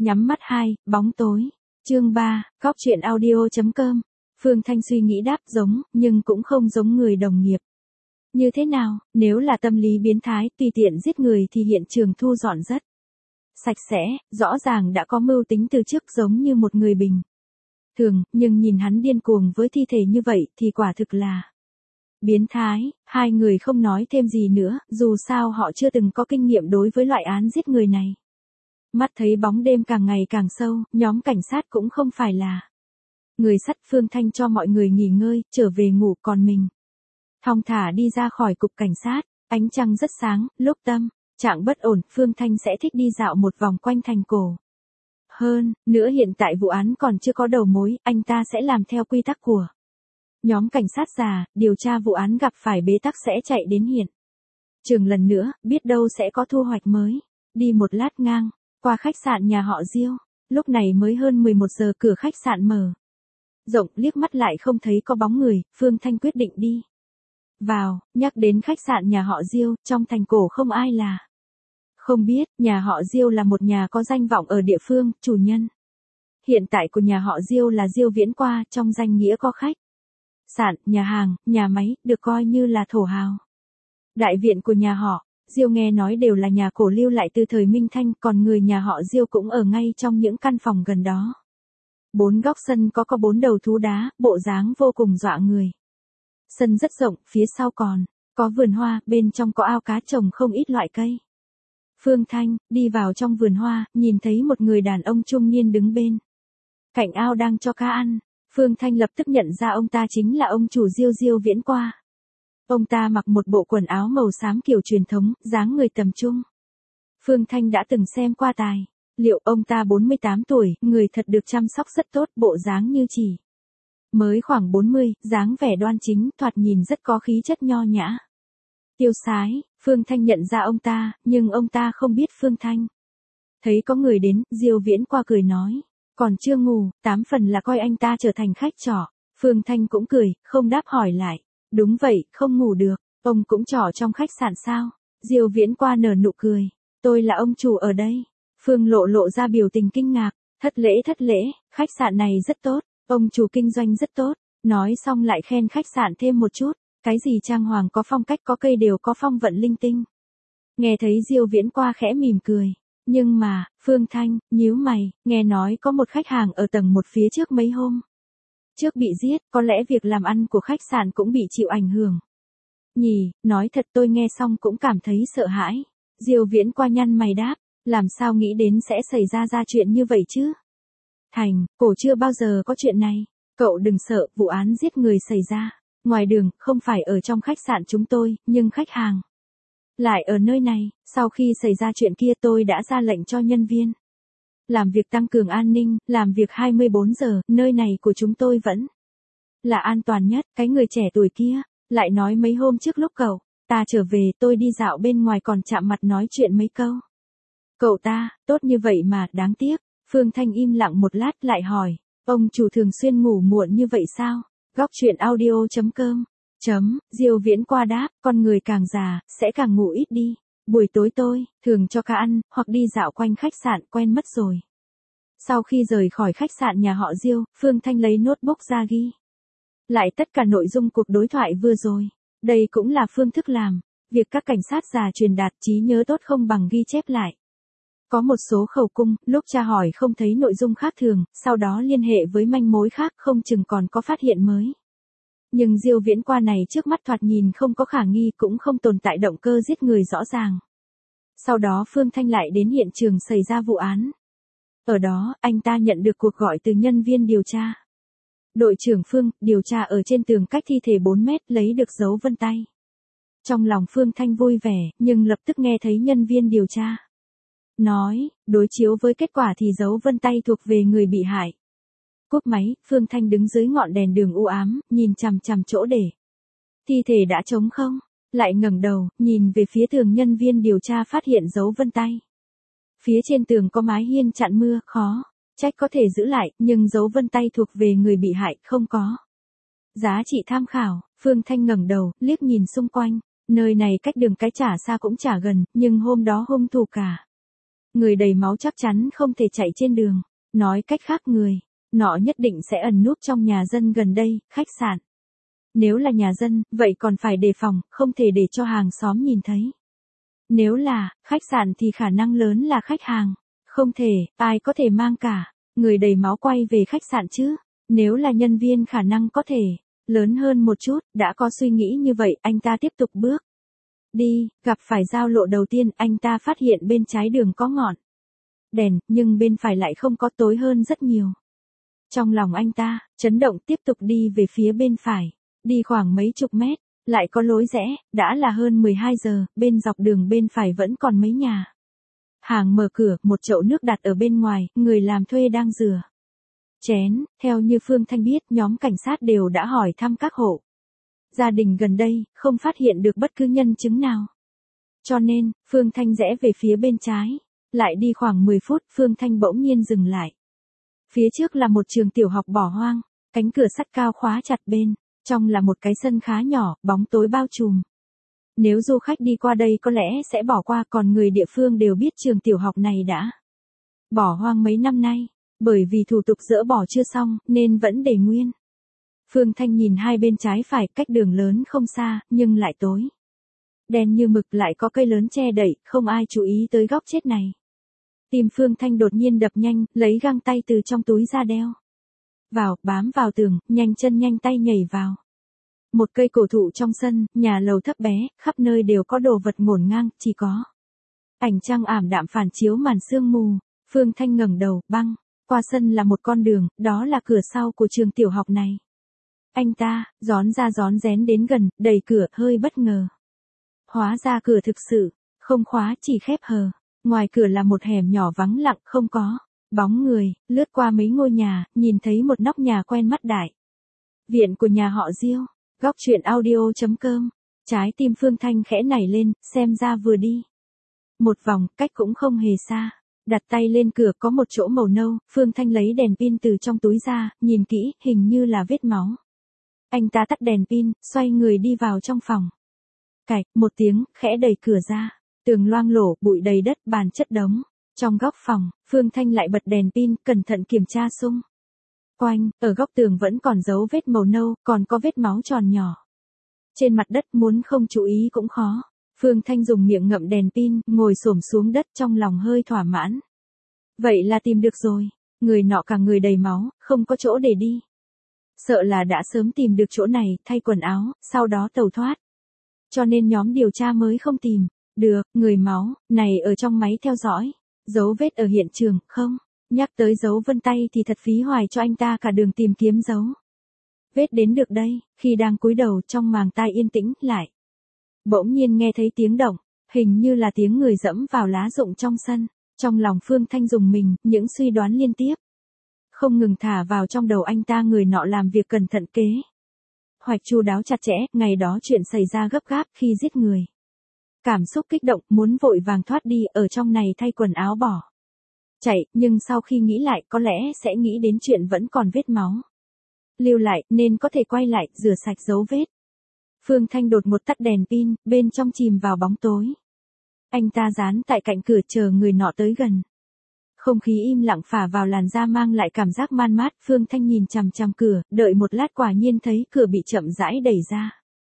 Nhắm mắt 2, bóng tối. Chương 3, Góc truyện audio.com. Phương Thanh suy nghĩ đáp giống, nhưng cũng không giống người đồng nghiệp. Như thế nào, nếu là tâm lý biến thái, tùy tiện giết người thì hiện trường thu dọn rất sạch sẽ, rõ ràng đã có mưu tính từ trước giống như một người bình thường, nhưng nhìn hắn điên cuồng với thi thể như vậy thì quả thực là biến thái. Hai người không nói thêm gì nữa, dù sao họ chưa từng có kinh nghiệm đối với loại án giết người này. Mắt thấy bóng đêm càng ngày càng sâu, nhóm cảnh sát cũng không phải là người sắt. Phương Thanh cho mọi người nghỉ ngơi, trở về ngủ, còn mình thong thả đi ra khỏi cục cảnh sát. Ánh trăng rất sáng, lúc tâm trạng bất ổn, Phương Thanh sẽ thích đi dạo một vòng quanh thành cổ. Hơn nữa hiện tại vụ án còn chưa có đầu mối, anh ta sẽ làm theo quy tắc của nhóm cảnh sát già, điều tra vụ án gặp phải bế tắc sẽ chạy đến hiện trường lần nữa, biết đâu sẽ có thu hoạch mới. Đi một lát ngang qua khách sạn nhà họ Diêu, lúc này mới hơn 11 giờ, cửa khách sạn mở rộng, liếc mắt lại không thấy có bóng người, Phương Thanh quyết định đi vào. Nhắc đến khách sạn nhà họ Diêu, trong thành cổ không ai là không biết, nhà họ Diêu là một nhà có danh vọng ở địa phương, chủ nhân hiện tại của nhà họ Diêu là Diêu Viễn Qua, trong danh nghĩa có khách sạn, nhà hàng, nhà máy, được coi như là thổ hào. Đại viện của nhà họ Diêu nghe nói đều là nhà cổ lưu lại từ thời Minh Thanh, còn người nhà họ Diêu cũng ở ngay trong những căn phòng gần đó. 4 góc sân có 4 đầu thú đá, bộ dáng vô cùng dọa người. Sân rất rộng, phía sau còn có vườn hoa, bên trong có ao cá trồng không ít loại cây. Phương Thanh đi vào trong vườn hoa, nhìn thấy một người đàn ông trung niên đứng bên cạnh ao đang cho cá ăn. Phương Thanh lập tức nhận ra ông ta chính là ông chủ Diêu Viễn Qua. Ông ta mặc một bộ quần áo màu xám kiểu truyền thống, dáng người tầm trung. Phương Thanh đã từng xem qua tài liệu, ông ta 48 tuổi, người thật được chăm sóc rất tốt, bộ dáng như chỉ mới khoảng 40, dáng vẻ đoan chính, thoạt nhìn rất có khí chất nho nhã, tiêu sái. Phương Thanh nhận ra ông ta, nhưng ông ta không biết Phương Thanh. Thấy có người đến, Diêu Viễn Qua cười nói, còn chưa ngủ, 8 phần là coi anh ta trở thành khách trọ. Phương Thanh cũng cười, không đáp hỏi lại. Đúng vậy, không ngủ được, ông cũng trọ trong khách sạn sao? Diêu Viễn Qua nở nụ cười, tôi là ông chủ ở đây. Phương lộ ra biểu tình kinh ngạc, thất lễ, khách sạn này rất tốt, ông chủ kinh doanh rất tốt. Nói xong lại khen khách sạn thêm một chút, cái gì trang hoàng có phong cách, có cây đều có phong vận linh tinh. Nghe thấy Diêu Viễn Qua khẽ mỉm cười, nhưng mà, Phương Thanh nhíu mày, nghe nói có một khách hàng ở tầng 1 phía trước mấy hôm trước bị giết, có lẽ việc làm ăn của khách sạn cũng bị chịu ảnh hưởng nhỉ? Nói thật tôi nghe xong cũng cảm thấy sợ hãi. Diêu Viễn Qua nhăn mày đáp, làm sao nghĩ đến sẽ xảy ra chuyện như vậy chứ? Thành cổ chưa bao giờ có chuyện này. Cậu đừng sợ, vụ án giết người xảy ra ngoài đường, không phải ở trong khách sạn chúng tôi, nhưng khách hàng lại ở nơi này. Sau khi xảy ra chuyện kia tôi đã ra lệnh cho nhân viên làm việc tăng cường an ninh, làm việc 24 giờ, nơi này của chúng tôi vẫn là an toàn nhất. Cái người trẻ tuổi kia lại nói mấy hôm trước lúc cậu ta trở về, tôi đi dạo bên ngoài còn chạm mặt nói chuyện mấy câu. Cậu ta tốt như vậy mà, đáng tiếc. Phương Thanh im lặng một lát lại hỏi, ông chủ thường xuyên ngủ muộn như vậy sao? Góc truyện audio.com. Diêu Viễn Qua đáp, con người càng già sẽ càng ngủ ít đi. Buổi tối tôi thường cho cá ăn, hoặc đi dạo quanh khách sạn, quen mất rồi. Sau khi rời khỏi khách sạn nhà họ Diêu, Phương Thanh lấy notebook ra ghi lại tất cả nội dung cuộc đối thoại vừa rồi. Đây cũng là phương thức làm việc các cảnh sát già truyền đạt, trí nhớ tốt không bằng ghi chép lại. Có một số khẩu cung, lúc tra hỏi không thấy nội dung khác thường, sau đó liên hệ với manh mối khác, không chừng còn có phát hiện mới. Nhưng Diêu Viễn Qua này trước mắt thoạt nhìn không có khả nghi, cũng không tồn tại động cơ giết người rõ ràng. Sau đó Phương Thanh lại đến hiện trường xảy ra vụ án. Ở đó, anh ta nhận được cuộc gọi từ nhân viên điều tra. Đội trưởng Phương, điều tra ở trên tường cách thi thể 4 mét, lấy được dấu vân tay. Trong lòng Phương Thanh vui vẻ, nhưng lập tức nghe thấy nhân viên điều tra nói, đối chiếu với kết quả thì dấu vân tay thuộc về người bị hại. Cúp máy, Phương Thanh đứng dưới ngọn đèn đường u ám, nhìn chằm chằm chỗ để thi thể đã trống không, lại ngẩng đầu, nhìn về phía tường. Nhân viên điều tra phát hiện dấu vân tay. Phía trên tường có mái hiên chặn mưa, khó trách có thể giữ lại, nhưng dấu vân tay thuộc về người bị hại, không có giá trị tham khảo. Phương Thanh ngẩng đầu, liếc nhìn xung quanh, nơi này cách đường cái chả xa cũng chả gần, nhưng hôm đó hung thủ cả Người đầy máu chắc chắn không thể chạy trên đường. Nói cách khác người nọ nhất định sẽ ẩn núp trong nhà dân gần đây, khách sạn. Nếu là nhà dân, vậy còn phải đề phòng, không thể để cho hàng xóm nhìn thấy. Nếu là khách sạn thì khả năng lớn là khách hàng. Không thể, ai có thể mang cả người đầy máu quay về khách sạn chứ? Nếu là nhân viên khả năng có thể lớn hơn một chút, đã có suy nghĩ như vậy, anh ta tiếp tục bước đi, gặp phải giao lộ đầu tiên, anh ta phát hiện bên trái đường có ngọn đèn, nhưng bên phải lại không có, tối hơn rất nhiều. Trong lòng anh ta chấn động, tiếp tục đi về phía bên phải, đi khoảng mấy chục mét, lại có lối rẽ, đã là hơn 12 giờ, bên dọc đường bên phải vẫn còn mấy nhà hàng mở cửa, một chậu nước đặt ở bên ngoài, người làm thuê đang rửa chén. Theo như Phương Thanh biết, nhóm cảnh sát đều đã hỏi thăm các hộ gia đình gần đây, không phát hiện được bất cứ nhân chứng nào. Cho nên, Phương Thanh rẽ về phía bên trái. Lại đi khoảng 10 phút, Phương Thanh bỗng nhiên dừng lại. Phía trước là một trường tiểu học bỏ hoang, cánh cửa sắt cao khóa chặt bên trong là một cái sân khá nhỏ, bóng tối bao trùm. Nếu du khách đi qua đây có lẽ sẽ bỏ qua, còn người địa phương đều biết trường tiểu học này đã bỏ hoang mấy năm nay, bởi vì thủ tục dỡ bỏ chưa xong nên vẫn để nguyên. Phương Thanh nhìn hai bên trái phải, cách đường lớn không xa, nhưng lại tối đen như mực, lại có cây lớn che đậy, không ai chú ý tới góc chết này. Tim Phương Thanh đột nhiên đập nhanh, lấy găng tay từ trong túi ra đeo vào, bám vào tường, nhanh chân nhanh tay nhảy vào. Một cây cổ thụ trong sân, nhà lầu thấp bé, khắp nơi đều có đồ vật ngổn ngang, chỉ có ánh trăng ảm đạm phản chiếu màn sương mù. Phương Thanh ngẩng đầu, băng qua sân là một con đường, đó là cửa sau của trường tiểu học này. Anh ta rón ra rón rén đến gần, đẩy cửa, hơi bất ngờ. Hóa ra cửa thực sự không khóa, chỉ khép hờ. Ngoài cửa là một hẻm nhỏ vắng lặng, không có bóng người. Lướt qua mấy ngôi nhà, nhìn thấy một nóc nhà quen mắt, đại viện của nhà họ Diêu. Góc truyện audio.com. Trái tim Phương Thanh khẽ nảy lên, xem ra vừa đi một vòng, cách cũng không hề xa. Đặt tay lên cửa, có một chỗ màu nâu, Phương Thanh lấy đèn pin từ trong túi ra, nhìn kỹ, hình như là vết máu. Anh ta tắt đèn pin, xoay người đi vào trong phòng. Cạch, một tiếng, khẽ đẩy cửa ra. Tường loang lổ, bụi đầy đất, bàn chất đống. Trong góc phòng, Phương Thanh lại bật đèn pin, cẩn thận kiểm tra xung quanh, ở góc tường vẫn còn dấu vết màu nâu, còn có vết máu tròn nhỏ trên mặt đất, muốn không chú ý cũng khó. Phương Thanh dùng miệng ngậm đèn pin, ngồi xổm xuống đất, trong lòng hơi thỏa mãn. Vậy là tìm được rồi. Người nọ cả người đầy máu, không có chỗ để đi. Sợ là đã sớm tìm được chỗ này, thay quần áo, sau đó tẩu thoát. Cho nên nhóm điều tra mới không tìm được người máu này ở trong máy theo dõi. Dấu vết ở hiện trường, không nhắc tới dấu vân tay thì thật phí hoài cho anh ta cả đường tìm kiếm dấu vết đến được đây. Khi đang cúi đầu, trong màng tai yên tĩnh lại, bỗng nhiên nghe thấy tiếng động, hình như là tiếng người dẫm vào lá rụng trong sân. Trong lòng Phương Thanh rùng mình, những suy đoán liên tiếp không ngừng thả vào trong đầu anh ta. Người nọ làm việc cẩn thận, kế hoạch chu đáo chặt chẽ, ngày đó chuyện xảy ra gấp gáp, khi giết người cảm xúc kích động, muốn vội vàng thoát đi, ở trong này thay quần áo bỏ chạy, nhưng sau khi nghĩ lại, có lẽ sẽ nghĩ đến chuyện vẫn còn vết máu lưu lại, nên có thể quay lại, rửa sạch dấu vết. Phương Thanh đột ngột tắt đèn pin, bên trong chìm vào bóng tối. Anh ta dán tại cạnh cửa chờ người nọ tới gần. Không khí im lặng phả vào làn da, mang lại cảm giác man mát. Phương Thanh nhìn chằm chằm cửa, đợi một lát quả nhiên thấy cửa bị chậm rãi đẩy ra.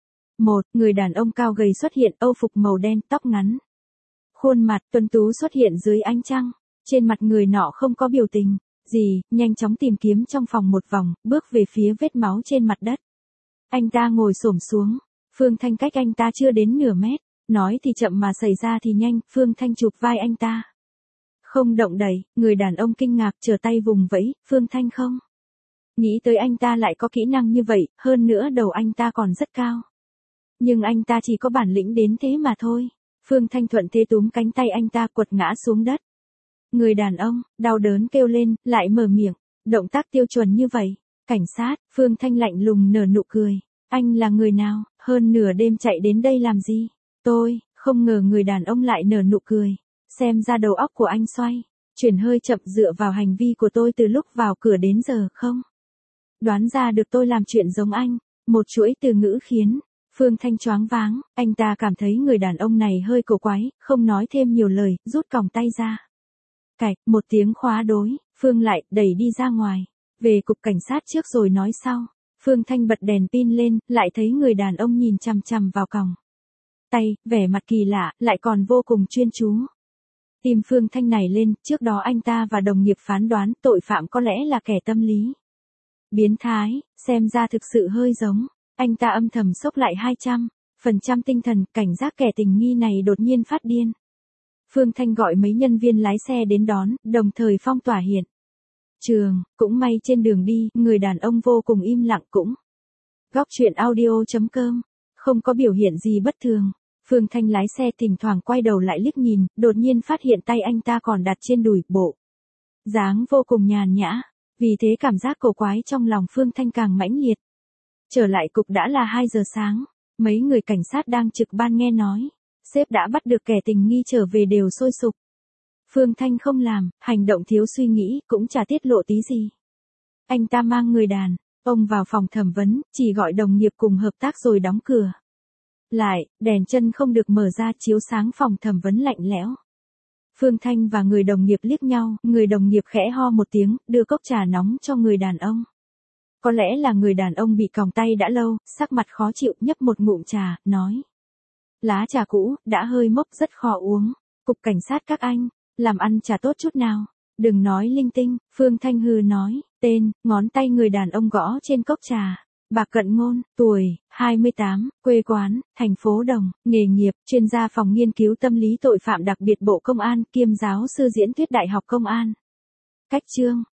Một người đàn ông cao gầy xuất hiện, âu phục màu đen, tóc ngắn. Khuôn mặt tuấn tú xuất hiện dưới ánh trăng. Trên mặt người nọ không có biểu tình gì, nhanh chóng tìm kiếm trong phòng một vòng, bước về phía vết máu trên mặt đất. Anh ta ngồi xổm xuống. Phương Thanh cách anh ta chưa đến nửa mét. Nói thì chậm mà xảy ra thì nhanh. Phương Thanh chụp vai anh ta, không động đậy. Người đàn ông kinh ngạc, trở tay vùng vẫy. Phương Thanh không nghĩ tới anh ta lại có kỹ năng như vậy, hơn nữa đầu anh ta còn rất cao. Nhưng anh ta chỉ có bản lĩnh đến thế mà thôi. Phương Thanh thuận thế túm cánh tay anh ta, quật ngã xuống đất. Người đàn ông đau đớn kêu lên, lại mở miệng. Động tác tiêu chuẩn như vậy. Cảnh sát. Phương Thanh lạnh lùng nở nụ cười. Anh là người nào, hơn nửa đêm chạy đến đây làm gì? Tôi không ngờ người đàn ông lại nở nụ cười. Xem ra đầu óc của anh xoay chuyển hơi chậm, dựa vào hành vi của tôi từ lúc vào cửa đến giờ, không đoán ra được tôi làm chuyện giống anh. Một chuỗi từ ngữ khiến Phương Thanh choáng váng. Anh ta cảm thấy người đàn ông này hơi cổ quái, không nói thêm nhiều lời, rút còng tay ra. Cạch, một tiếng khóa đối, Phương lại đẩy đi ra ngoài. Về cục cảnh sát trước rồi nói sau. Phương Thanh bật đèn pin lên, lại thấy người đàn ông nhìn chằm chằm vào còng tay, vẻ mặt kỳ lạ, lại còn vô cùng chuyên chú. Tim Phương Thanh này lên, trước đó anh ta và đồng nghiệp phán đoán tội phạm có lẽ là kẻ tâm lý biến thái, xem ra thực sự hơi giống. Anh ta âm thầm xốc lại 200% tinh thần, cảnh giác kẻ tình nghi này đột nhiên phát điên. Phương Thanh gọi mấy nhân viên lái xe đến đón, đồng thời phong tỏa hiện trường. Cũng may trên đường đi, người đàn ông vô cùng im lặng cũng. Góc chuyện audio.com, không có biểu hiện gì bất thường. Phương Thanh lái xe thỉnh thoảng quay đầu lại liếc nhìn, đột nhiên phát hiện tay anh ta còn đặt trên đùi, bộ dáng vô cùng nhàn nhã. Vì thế cảm giác cổ quái trong lòng Phương Thanh càng mãnh liệt. Trở lại cục đã là 2 giờ sáng, mấy người cảnh sát đang trực ban nghe nói sếp đã bắt được kẻ tình nghi trở về đều sôi sục. Phương Thanh không làm, hành động thiếu suy nghĩ, cũng chả tiết lộ tí gì. Anh ta mang người đàn ông vào phòng thẩm vấn, chỉ gọi đồng nghiệp cùng hợp tác rồi đóng cửa lại, đèn chân không được mở ra chiếu sáng phòng thẩm vấn lạnh lẽo. Phương Thanh và người đồng nghiệp liếc nhau, người đồng nghiệp khẽ ho một tiếng, đưa cốc trà nóng cho người đàn ông. Có lẽ là người đàn ông bị còng tay đã lâu, sắc mặt khó chịu, nhấp một ngụm trà, nói. Lá trà cũ, đã hơi mốc, rất khó uống. Cục cảnh sát các anh, làm ăn chả tốt chút nào. Đừng nói linh tinh, Phương Thanh hừ nói, tên, ngón tay người đàn ông gõ trên cốc trà. Bạc Cận Ngôn, tuổi, 28, quê quán, thành phố Đồng, nghề nghiệp, chuyên gia phòng nghiên cứu tâm lý tội phạm đặc biệt Bộ Công an, kiêm giáo sư diễn thuyết Đại học Công an. Cách chương,